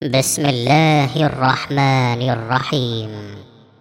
بسم الله الرحمن الرحيم.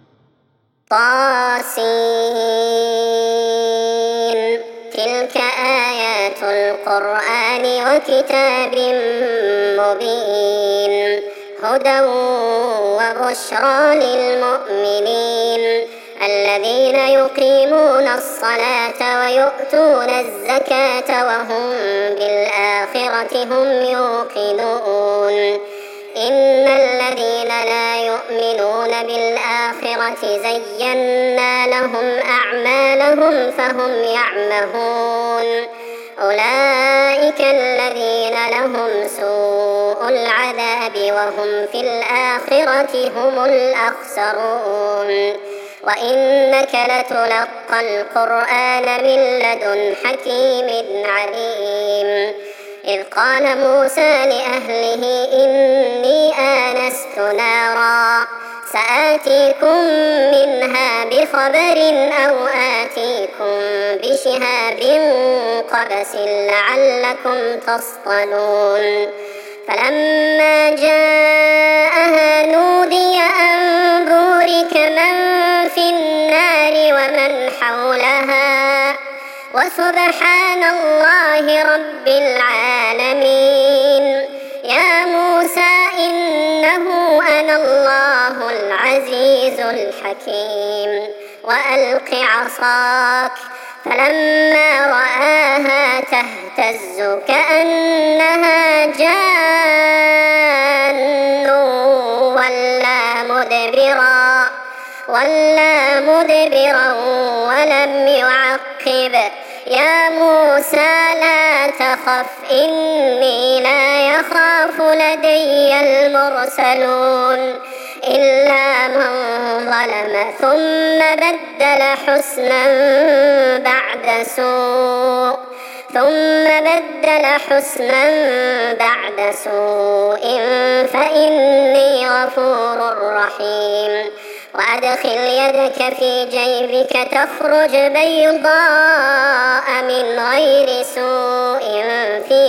طاسين. تلك آيات القرآن وكتاب مبين، هدى وبشرى للمؤمنين الذين يقيمون الصلاة ويؤتون الزكاة وهم بالآخرة هم يوقنون. إن الذين لا يؤمنون بالآخرة زينا لهم أعمالهم فهم يعمهون. أولئك الذين لهم سوء العذاب وهم في الآخرة هم الأخسرون. وإنك لتلقى القرآن من لدن حكيم عليم. إذ قال موسى لأهله إني آنست نارا سآتيكم منها بخبر أو آتيكم بشهاب قبس لعلكم تصطلون. فلما جاءها نودي أن بورك من في النار ومن حولها وسبحان الله رب العالمين. يا موسى إنه أنا الله العزيز الحكيم وألق عصاك. فلما رآها تهتز كأنها جان ولا مدبرا ولم يعقب. يا موسى لا تخف إني لا يخاف لدي المرسلون إلا من ظلم ثم بدل حسنا بعد سوء فإني غفور رحيم. وأدخل يدك في جيبك تخرج بيضاء من غير سوء في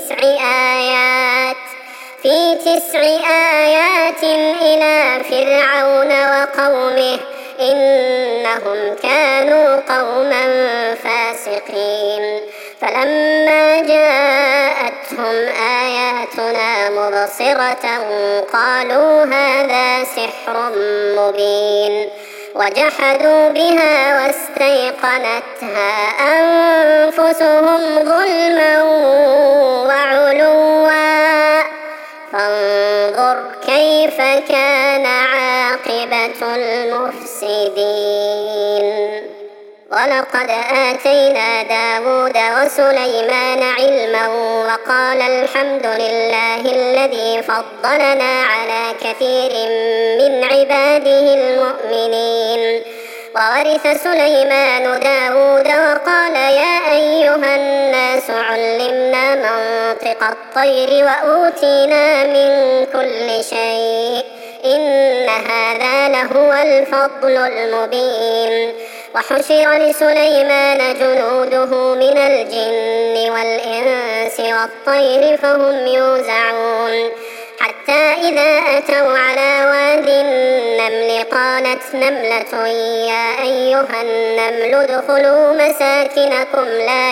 تسع آيات إلى فرعون وقومه إنهم كانوا قوما فاسقين. فلما جاءتهم آياتنا مبصرة قالوا هذا سحر مبين، وجحدوا بها واستيقنتها أنفسهم ظلما وعلوا. فانظر كيف كان عاقبة المفسدين. ولقد آتينا داود وسليمان علما وقال الحمد لله الذي فضلنا على كثير من عباده المؤمنين. وورث سليمان داود وقال يا أيها الناس علمنا منطق الطير وأوتينا من كل شيء إن هذا لهو الفضل المبين. وحشر لسليمان جنوده من الجن والإنس والطير فهم يوزعون. حتى إذا أتوا على واد النمل قالت نملة يا أيها النمل ادخلوا مساكنكم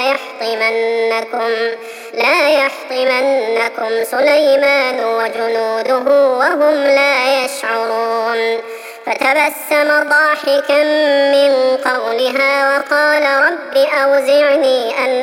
لا يحطمنكم سليمان وجنوده وهم لا يشعرون. فتبسم ضاحكا من قولها وقال رب أوزعني أن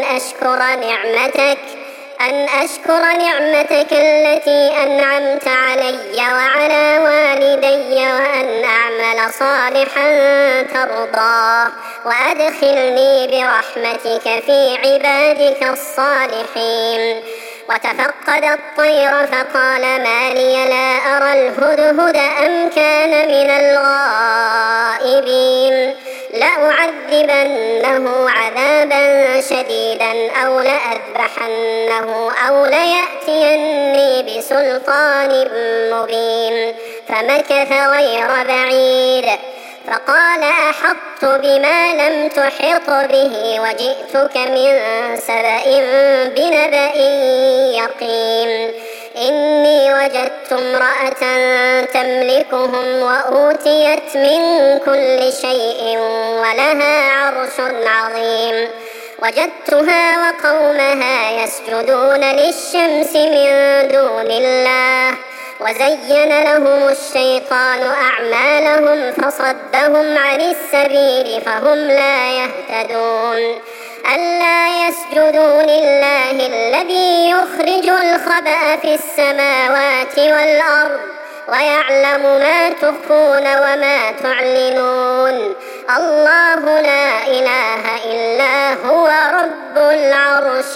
أشكر نعمتك التي أنعمت علي وعلى والدي وأن أعمل صالحا ترضاه وأدخلني برحمتك في عبادك الصالحين. وتفقد الطير فقال ما لي لا أرى الهدهد أم كان من الغائبين. لأعذبنه عذابا شديدا أو لأذبحنه أو ليأتيني بسلطان مبين. فمكث غير بعيد فقال أحطت بما لم تحط به وجئتك من سبأ بنبأ يقين. إني وجدت امرأة تملكهم وأوتيت من كل شيء ولها عرش عظيم. وجدتها وقومها يسجدون للشمس من دون الله وزين لهم الشيطان أعمالهم فصدهم عن السبيل فهم لا يهتدون. ألا يسجدوا لله الذي يخرج الخبأ في السماوات والأرض ويعلم ما تخفون وما تعلنون. الله لا إله إلا هو رب العرش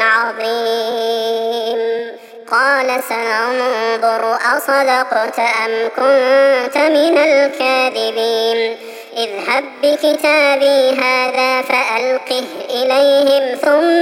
العظيم. قال سننظر أصدقت أم كنت من الكاذبين. اذهب بكتابي هذا فألقه إليهم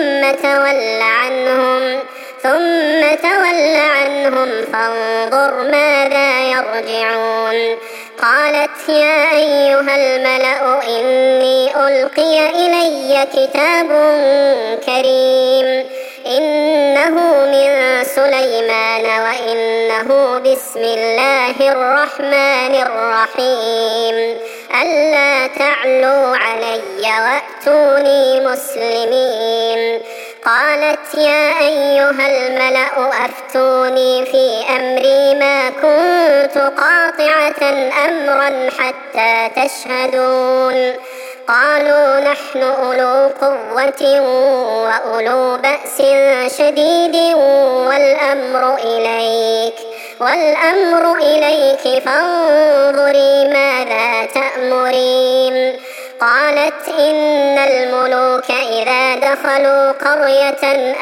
ثم تول عنهم فانظر ماذا يرجعون. قالت يا أيها الملأ إني ألقي إلي كتاب كريم إنه من سليمان وإنه بسم الله الرحمن الرحيم ألا تعلوا علي وأتوني مسلمين. قالت يا أيها الملأ أفتوني في أمري ما كنت قاطعة أمرا حتى تشهدون. قالوا نحن أولو قوة وأولو بأس شديد والأمر إليك فانظري ماذا تأمرين. قالت إن الملوك إذا دخلوا قرية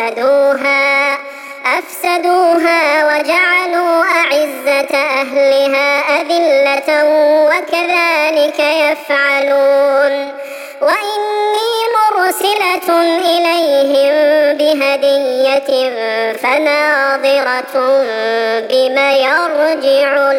أفسدوها وجعلوا أعزة أهلها أذلة وكذلك يفعلون. وإني مرسلة إليهم بهدية فناظرة بما يرجع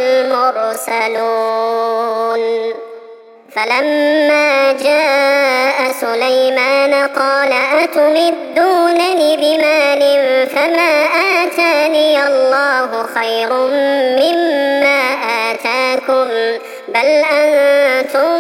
المرسلون. فلما جاء سليمان قال أتمدونني بمال فما آتاني الله خير مما آتاكم بل أنتم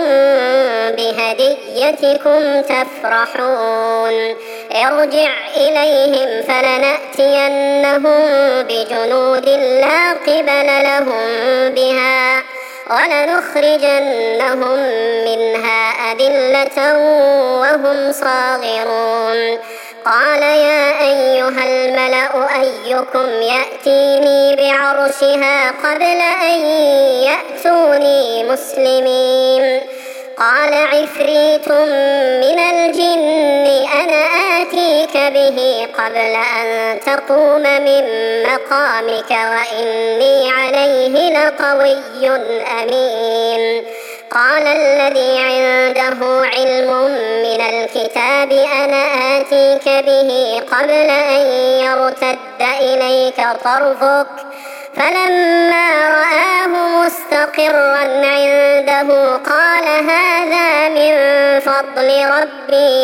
بهديتكم تفرحون. ارجع إليهم فلنأتينهم بجنود لا قبل لهم بها ولنخرجنهم منها أذلة وهم صاغرون. قال يا أيها الملأ أيكم يأتيني بعرشها قبل أن يأتوني مسلمين. قال عفريت من الجن أنا آتيك به قبل أن تقوم من مقامك وإني عليه لقوي أمين. قال الذي عنده علم من الكتاب أنا آتيك به قبل أن يرتد إليك طرفك فلما رآه مستقرا عنده قال هذا من فضل ربي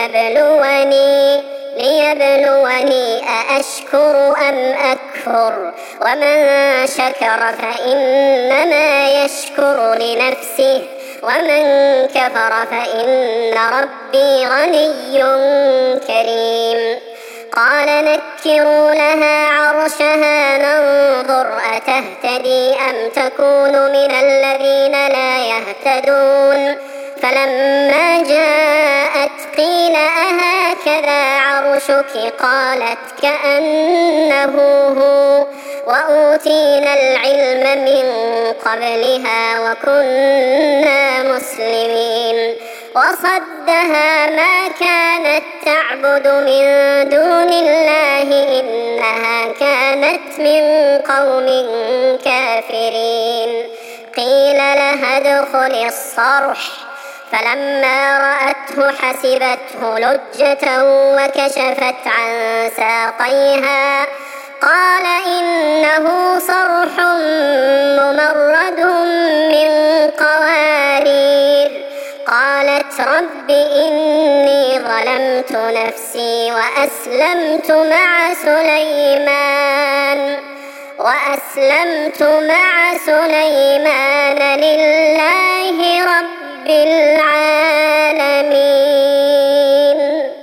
ليبلوني أأشكر أم أكفر ومن شكر فإنما يشكر لنفسه ومن كفر فإن ربي غني كريم. قال نكروا لها عرشها ننظر أتهتدي أم تكون من الذين لا يهتدون. فلما جاءت قيل أهكذا عرشك قالت كأنه هو وأوتينا العلم من قبلها وكنا مسلمين. وصدها ما كانت تعبد من دون الله إنها كانت من قوم كافرين. قيل لها ادخل الصرح فلما رأته حسبته لجة وكشفت عن ساقيها قال إنه صرح ممرد من قوارير. قالت رب إني ظلمت نفسي وأسلمت مع سليمان لله رب العالمين.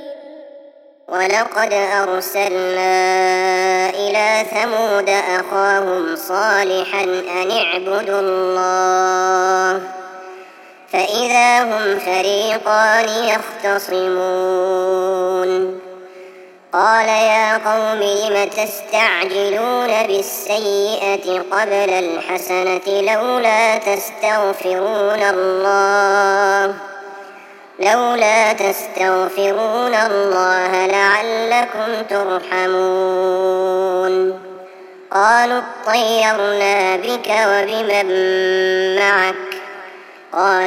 ولقد أرسلنا إلى ثمود أخاهم صالحا أن اعبدوا الله فإذا هم فريقان يختصمون. قال يا قوم لم تستعجلون بالسيئة قبل الحسنة لولا تستغفرون الله لعلكم ترحمون. قالوا اطيرنا بك وبمن معك قال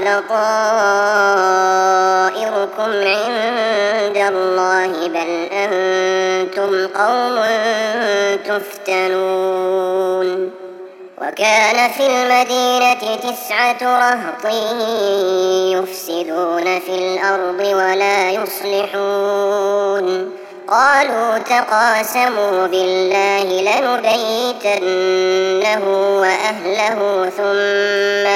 طائركم عند الله بل أنتم قوم تفتنون. وكان في المدينة 9 رهط يفسدون في الأرض ولا يصلحون. قالوا تقاسموا بالله لنبيتنه وأهله ثم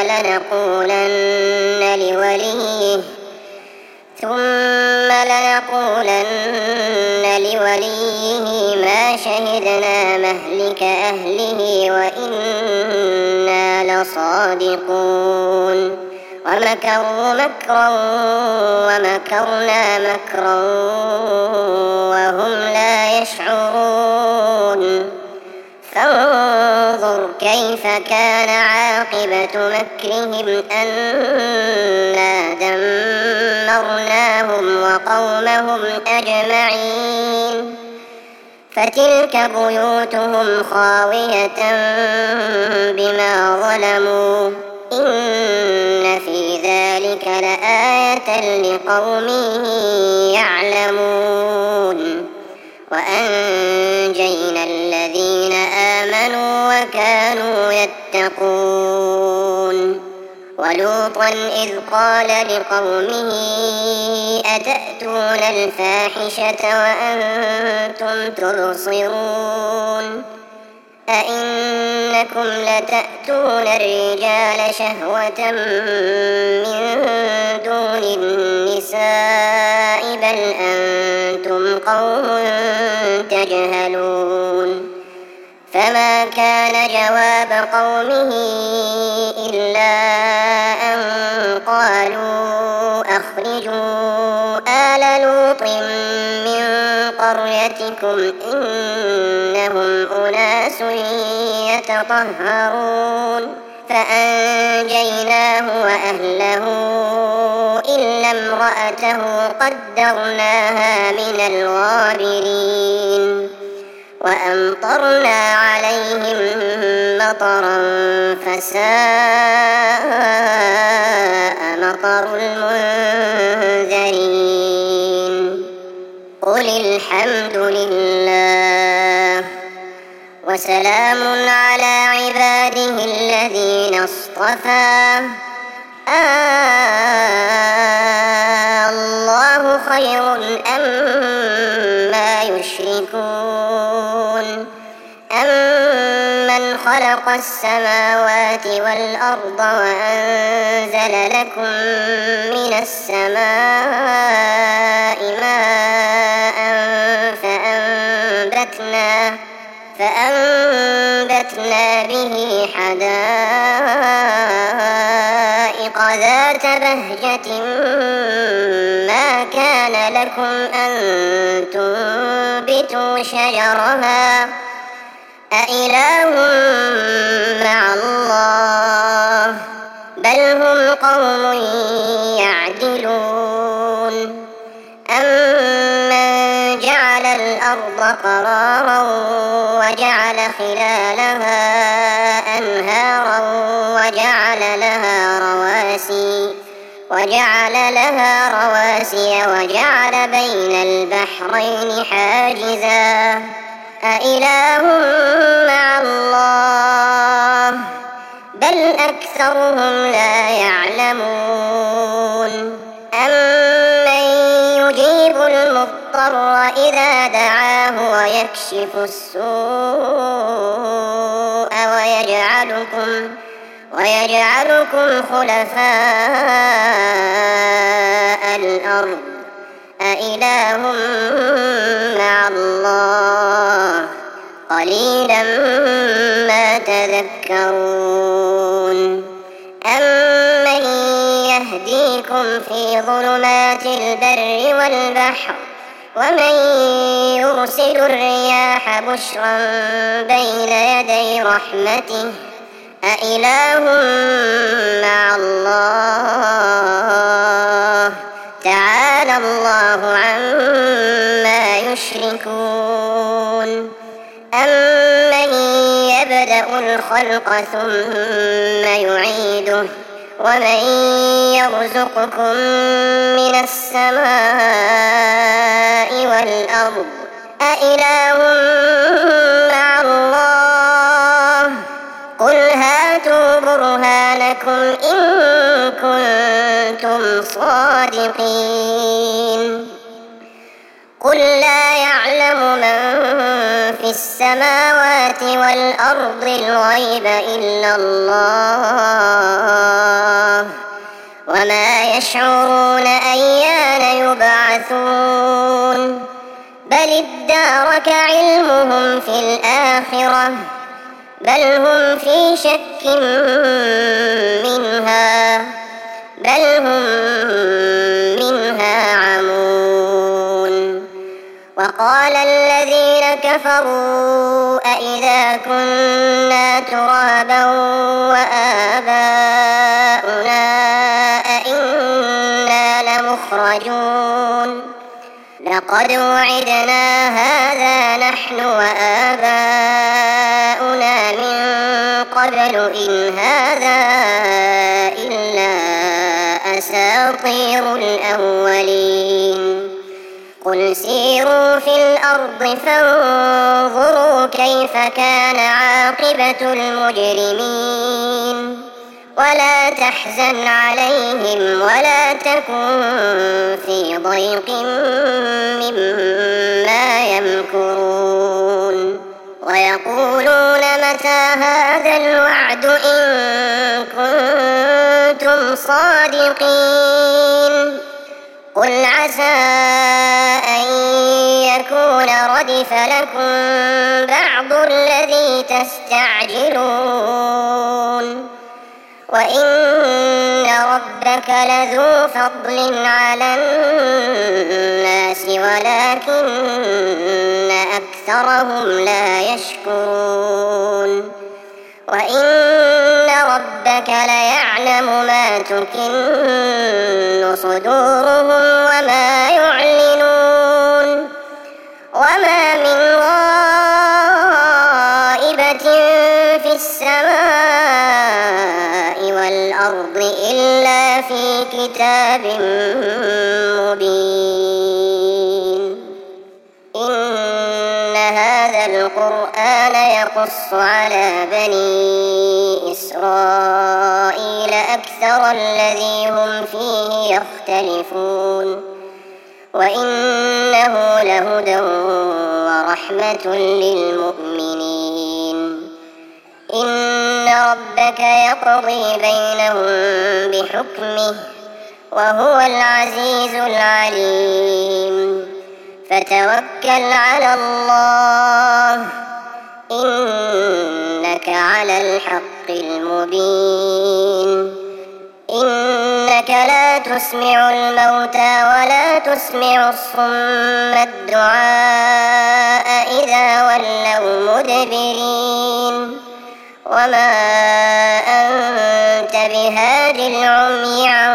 لنقولن لوليه ما شهدنا مهلك أهله وإنا لصادقون. ومكروا مكرا ومكرنا مكرا وهم لا يشعرون. فانظر كيف كان عاقبة مكرهم أنا دمرناهم وقومهم أجمعين. فتلك بيوتهم خاوية بما ظلموا إن في ذلك لآية لقوم يعلمون. وأنجينا الذين آمنوا وكانوا يتقون. ولوطا إذ قال لقومه أتأتون الفاحشة وأنتم تبصرون أئنكم لتأتون الرجال شهوة من دون النساء بل أنتم قوم تجهلون. فما كان جواب قومه إلا أن قالوا أخرجوا آل لوط من قريتكم إنهم أناس يتطهرون. فأنجيناه وأهله إلا امرأته قدرناها من الغابرين. وأمطرنا عليهم مطرا فساء مطر المنذرين. قل الحمد لله وسلام على عباده الذين اصطفى الله خير أما يشركون. أمن خلق السماوات والأرض وأنزل لكم من السماء ماء فأنبتنا به حدائق ذات بهجة ما كان لكم أن تنبتوا شجرها أإله مع الله بل هم قوم يعدلون. أمن جعل الأرض قرارا وجعل خلالها أنهارا وجعل لها رواسي وجعل بين البحرين حاجزا أإله مع الله بل أكثرهم لا يعلمون. أمن يجيب ويكشف السوء ويجعلكم خلفاء الأرض أإله مع الله قليلا ما تذكرون أمن يهديكم في ظلمات البر والبحر ومن يرسل الرياح بشرا بين يدي رحمته أإله مع الله تعالى الله عما يشركون أمن يبدأ الخلق ثم يعيده ومن يرزقكم من السماء والأرض أإله مع الله قل هاتوا برهانكم إن كنتم صادقين قل لا يعلم من في السماوات والأرض الغيب إلا الله وما يشعرون أيان يبعثون بل ادارك علمهم في الآخرة بل هم في شك منها عمون وقال الذين كفروا أإذا كنا ترابا وآباؤنا أإنا لمخرجون لقد وعدنا هذا نحن وآباؤنا من قبل إن هذا إلا أساطير الأولين قل سيروا في الأرض فانظروا كيف كان عاقبة المجرمين ولا تحزن عليهم ولا تكن في ضيق مما يمكرون ويقولون متى هذا الوعد إن كنتم صادقين قل عسى أن يكون ردف لكم بعض الذي تستعجلون وإن ربك لذو فضل على الناس ولكن أكثرهم لا يشكرون وإن ربك ليعلم ما تكن صدورهم وما يعلنون وما من غائبة في السماء والأرض إلا في كتاب مبين إن هذا القرآن يقص على بني إسرائيل أكثر الذي هم فيه يختلفون وإنه لهدى ورحمة للمؤمنين إن ربك يقضي بينهم بحكمه وهو العزيز العليم فتوكل على الله إنك على الحق المبين إنك لا تسمع الموتى ولا تسمع الصم الدعاء إذا ولوا مدبرين وما أنت بهاد العمي عن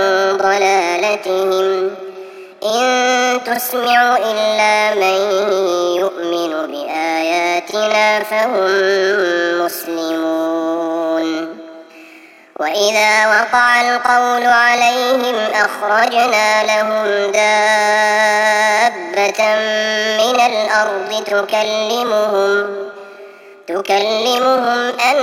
ضلالتهم إن تسمع إلا من يؤمن بآياتنا فهم مسلمون وإذا وقع القول عليهم أخرجنا لهم دابة من الأرض تكلمهم أن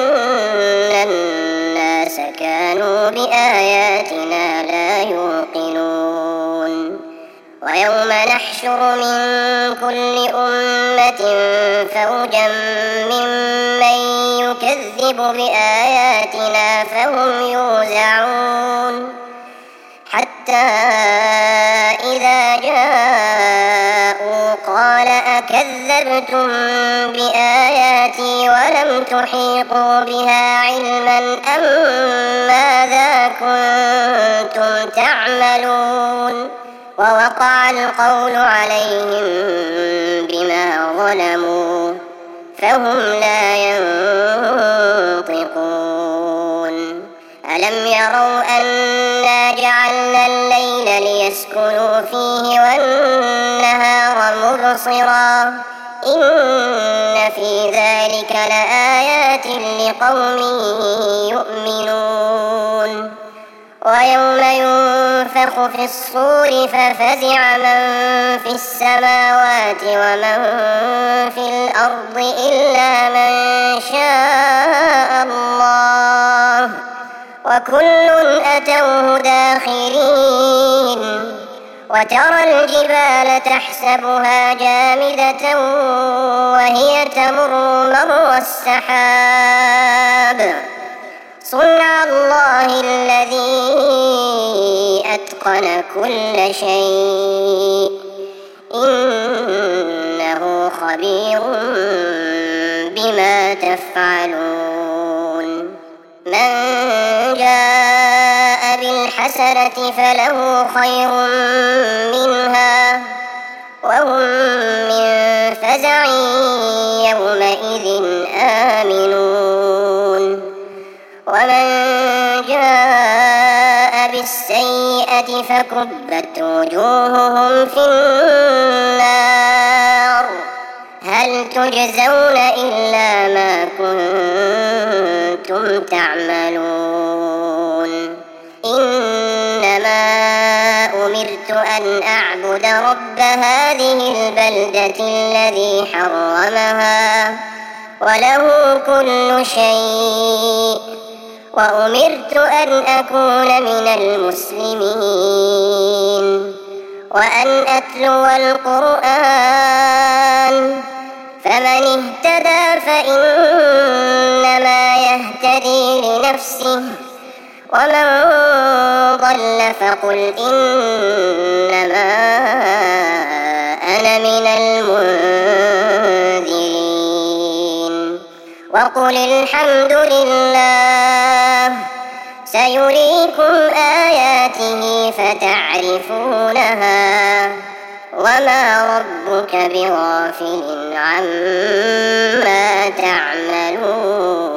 الناس كانوا بآياتنا لا يوقنون ويوم نحشر من كل أمة فوجا ممن يكذب بآياتنا فهم يوزعون حتى إذا جاءوا قال أكذبتم بآياتي ولم تحيطوا بها علما أم ماذا كنتم تعملون ووقع القول عليهم بما ظلموا فهم لا ينطقون ألم يروا أنا جعلنا الليل ليسكنوا فيه والنهار مبصرا إن في ذلك لآيات لقوم يؤمنون ويوم ينفخ في الصور ففزع من في السماوات ومن في الأرض إلا من شاء الله وكل أتوه داخرين وترى الجبال تحسبها جامدة وهي تمر مر السحاب صنع الله الذي أتقن كل شيء إنه خبير بما تفعلون من جاء بالحسنة فله خير منها وهم من فزع يومئذ آمنون ومن جاء بالسيئة فكبت وجوههم في النار هل تجزون إلا ما كنتم تعملون إنما أمرت أن أعبد رب هذه البلدة الذي حرمها وله كل شيء وأمرت أن أكون من المسلمين وأن أتلو القرآن فمن اهتدى فإنما يهتدي لنفسه ومن ضل فقل إنما أنا من المنذرين وقل الحمد لله سيريكم آياته فتعرفونها وما ربك بغافل عما تعملون